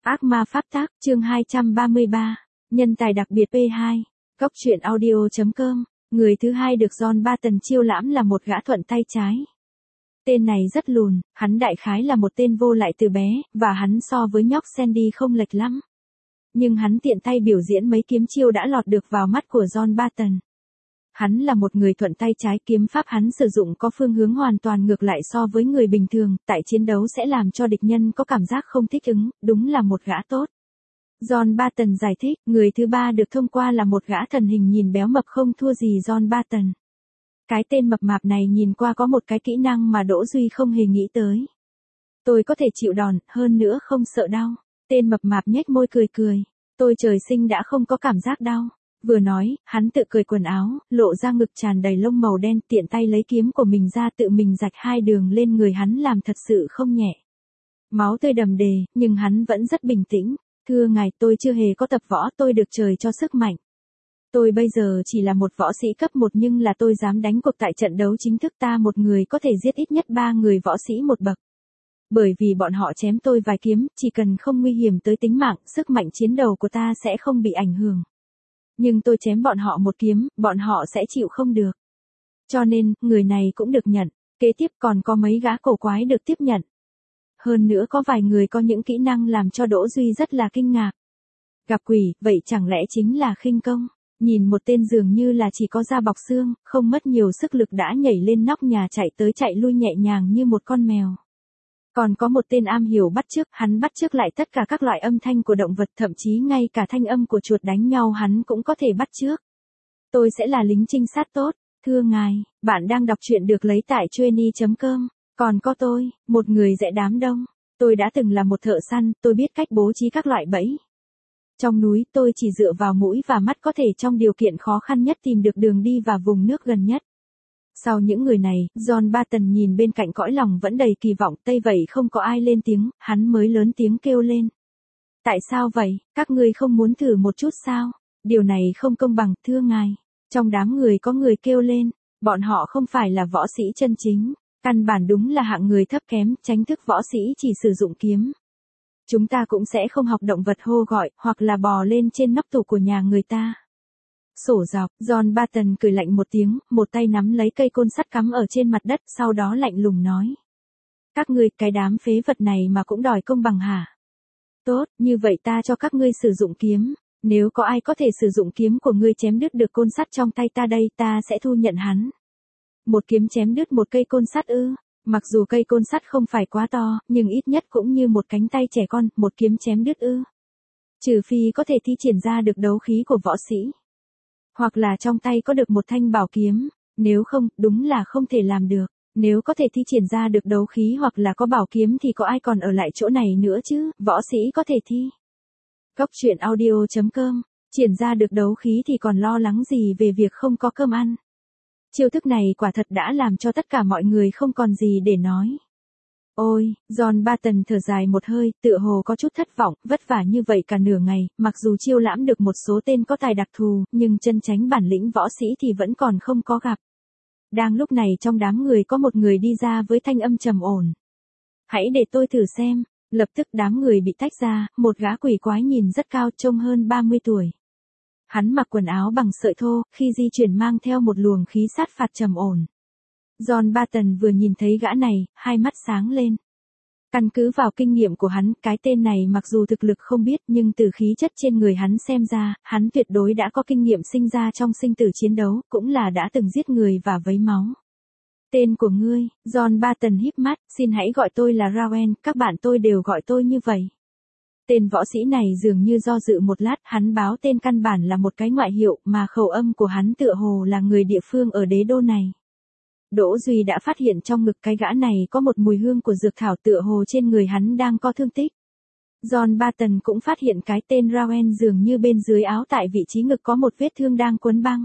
Ác ma pháp tác, chương 233, nhân tài đặc biệt P2, góc truyện audio.com, người thứ hai được John Barton chiêu lãm là một gã thuận tay trái. Tên này rất lùn, hắn đại khái là một tên vô lại từ bé, và hắn so với nhóc Sandy không lệch lắm. Nhưng hắn tiện tay biểu diễn mấy kiếm chiêu đã lọt được vào mắt của John Barton. Hắn là một người thuận tay trái, kiếm pháp hắn sử dụng có phương hướng hoàn toàn ngược lại so với người bình thường, tại chiến đấu sẽ làm cho địch nhân có cảm giác không thích ứng, đúng là một gã tốt. John Barton giải thích, người thứ ba được thông qua là một gã thần hình nhìn béo mập không thua gì John Barton. Cái tên mập mạp này nhìn qua có một cái kỹ năng mà Đỗ Duy không hề nghĩ tới. Tôi có thể chịu đòn, hơn nữa không sợ đau. Tên mập mạp nhếch môi cười cười. Tôi trời sinh đã không có cảm giác đau. Vừa nói, hắn tự cởi quần áo, lộ ra ngực tràn đầy lông màu đen, tiện tay lấy kiếm của mình ra tự mình rạch hai đường lên người hắn làm thật sự không nhẹ. Máu tươi đầm đìa, nhưng hắn vẫn rất bình tĩnh. Thưa ngài, tôi chưa hề có tập võ, tôi được trời cho sức mạnh. Tôi bây giờ chỉ là một võ sĩ cấp 1 nhưng là tôi dám đánh cuộc tại trận đấu chính thức ta một người có thể giết ít nhất 3 người võ sĩ một bậc. Bởi vì bọn họ chém tôi vài kiếm, chỉ cần không nguy hiểm tới tính mạng, sức mạnh chiến đấu của ta sẽ không bị ảnh hưởng. Nhưng tôi chém bọn họ một kiếm, bọn họ sẽ chịu không được. Cho nên, người này cũng được nhận. Kế tiếp còn có mấy gã cổ quái được tiếp nhận. Hơn nữa có vài người có những kỹ năng làm cho Đỗ Duy rất là kinh ngạc. Gặp quỷ, vậy chẳng lẽ chính là khinh công? Nhìn một tên dường như là chỉ có da bọc xương, không mất nhiều sức lực đã nhảy lên nóc nhà chạy tới chạy lui nhẹ nhàng như một con mèo. Còn có một tên am hiểu bắt chước, hắn bắt chước lại tất cả các loại âm thanh của động vật, thậm chí ngay cả thanh âm của chuột đánh nhau hắn cũng có thể bắt chước. Tôi sẽ là lính trinh sát tốt, thưa ngài, bạn đang đọc truyện được lấy tại Trueny.com. Còn có tôi, một người dễ đám đông. Tôi đã từng là một thợ săn, tôi biết cách bố trí các loại bẫy. Trong núi tôi chỉ dựa vào mũi và mắt có thể trong điều kiện khó khăn nhất tìm được đường đi và vùng nước gần nhất. Sau những người này, John Barton nhìn bên cạnh cõi lòng vẫn đầy kỳ vọng, tây vậy không có ai lên tiếng, hắn mới lớn tiếng kêu lên. Tại sao vậy, các ngươi không muốn thử một chút sao? Điều này không công bằng, thưa ngài. Trong đám người có người kêu lên, bọn họ không phải là võ sĩ chân chính, căn bản đúng là hạng người thấp kém, tránh thức võ sĩ chỉ sử dụng kiếm. Chúng ta cũng sẽ không học động vật hô gọi, hoặc là bò lên trên nóc tủ của nhà người ta. Sổ dọc, John Barton cười lạnh một tiếng, một tay nắm lấy cây côn sắt cắm ở trên mặt đất, sau đó lạnh lùng nói. Các ngươi, cái đám phế vật này mà cũng đòi công bằng hả? Tốt, như vậy ta cho các ngươi sử dụng kiếm. Nếu có ai có thể sử dụng kiếm của ngươi chém đứt được côn sắt trong tay ta đây, ta sẽ thu nhận hắn. Một kiếm chém đứt một cây côn sắt ư? Mặc dù cây côn sắt không phải quá to, nhưng ít nhất cũng như một cánh tay trẻ con, một kiếm chém đứt ư? Trừ phi có thể thi triển ra được đấu khí của võ sĩ. Hoặc là trong tay có được một thanh bảo kiếm, nếu không, đúng là không thể làm được. Nếu có thể thi triển ra được đấu khí hoặc là có bảo kiếm thì có ai còn ở lại chỗ này nữa chứ, võ sĩ có thể thi. Góc truyện audio.com, triển ra được đấu khí thì còn lo lắng gì về việc không có cơm ăn. Chiêu thức này quả thật đã làm cho tất cả mọi người không còn gì để nói. Ôi, John Barton thở dài một hơi, tựa hồ có chút thất vọng, vất vả như vậy cả nửa ngày, mặc dù chiêu lãm được một số tên có tài đặc thù, nhưng chân chánh bản lĩnh võ sĩ thì vẫn còn không có gặp. Đang lúc này trong đám người có một người đi ra với thanh âm trầm ổn. Hãy để tôi thử xem, lập tức đám người bị tách ra, một gã quỷ quái nhìn rất cao trông hơn 30 tuổi. Hắn mặc quần áo bằng sợi thô, khi di chuyển mang theo một luồng khí sát phạt trầm ổn. John Barton vừa nhìn thấy gã này, hai mắt sáng lên. Căn cứ vào kinh nghiệm của hắn, cái tên này mặc dù thực lực không biết nhưng từ khí chất trên người hắn xem ra, hắn tuyệt đối đã có kinh nghiệm sinh ra trong sinh tử chiến đấu, cũng là đã từng giết người và vấy máu. Tên của ngươi, John Barton híp mắt, xin hãy gọi tôi là Rowan, các bạn tôi đều gọi tôi như vậy. Tên võ sĩ này dường như do dự một lát, hắn báo tên căn bản là một cái ngoại hiệu mà khẩu âm của hắn tựa hồ là người địa phương ở đế đô này. Đỗ Duy đã phát hiện trong ngực cái gã này có một mùi hương của dược thảo tựa hồ trên người hắn đang có thương tích. John Barton cũng phát hiện cái tên Rowan dường như bên dưới áo tại vị trí ngực có một vết thương đang quấn băng.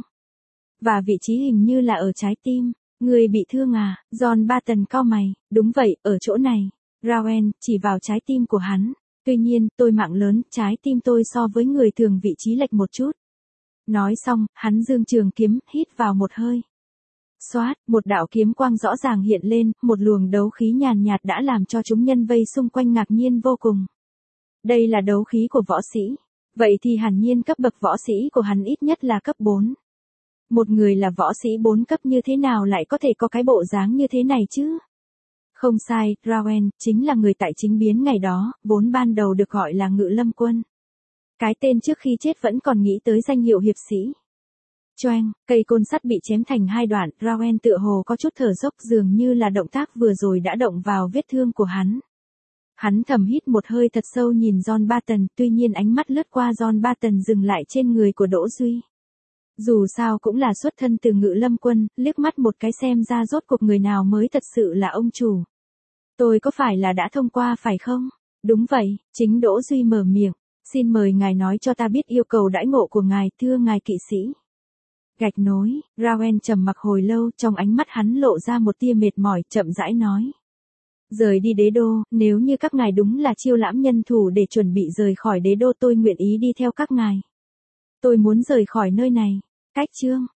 Và vị trí hình như là ở trái tim. Người bị thương à? John Barton cau mày, đúng vậy, ở chỗ này. Rowan chỉ vào trái tim của hắn. Tuy nhiên, tôi mạng lớn, trái tim tôi so với người thường vị trí lệch một chút. Nói xong, hắn giương trường kiếm, hít vào một hơi. Xoát, một đạo kiếm quang rõ ràng hiện lên, một luồng đấu khí nhàn nhạt đã làm cho chúng nhân vây xung quanh ngạc nhiên vô cùng. Đây là đấu khí của võ sĩ. Vậy thì hẳn nhiên cấp bậc võ sĩ của hắn ít nhất là cấp 4. Một người là võ sĩ 4 cấp như thế nào lại có thể có cái bộ dáng như thế này chứ? Không sai, Rowan chính là người tại chính biến ngày đó, vốn ban đầu được gọi là Ngự Lâm Quân. Cái tên trước khi chết vẫn còn nghĩ tới danh hiệu hiệp sĩ. Choeng, cây côn sắt bị chém thành hai đoạn, Rowan tựa hồ có chút thở dốc, dường như là động tác vừa rồi đã động vào vết thương của hắn. Hắn thầm hít một hơi thật sâu nhìn John Barton, tuy nhiên ánh mắt lướt qua John Barton dừng lại trên người của Đỗ Duy. Dù sao cũng là xuất thân từ Ngự Lâm Quân, liếc mắt một cái xem ra rốt cuộc người nào mới thật sự là ông chủ. Tôi có phải là đã thông qua phải không? Đúng vậy, chính Đỗ Duy mở miệng. Xin mời ngài nói cho ta biết yêu cầu đãi ngộ của ngài, thưa ngài kỵ sĩ. Gạch nối, Rowan trầm mặc hồi lâu, trong ánh mắt hắn lộ ra một tia mệt mỏi, chậm rãi nói. Rời đi đế đô, nếu như các ngài đúng là chiêu lãm nhân thủ để chuẩn bị rời khỏi đế đô, tôi nguyện ý đi theo các ngài. Tôi muốn rời khỏi nơi này. Cách chương,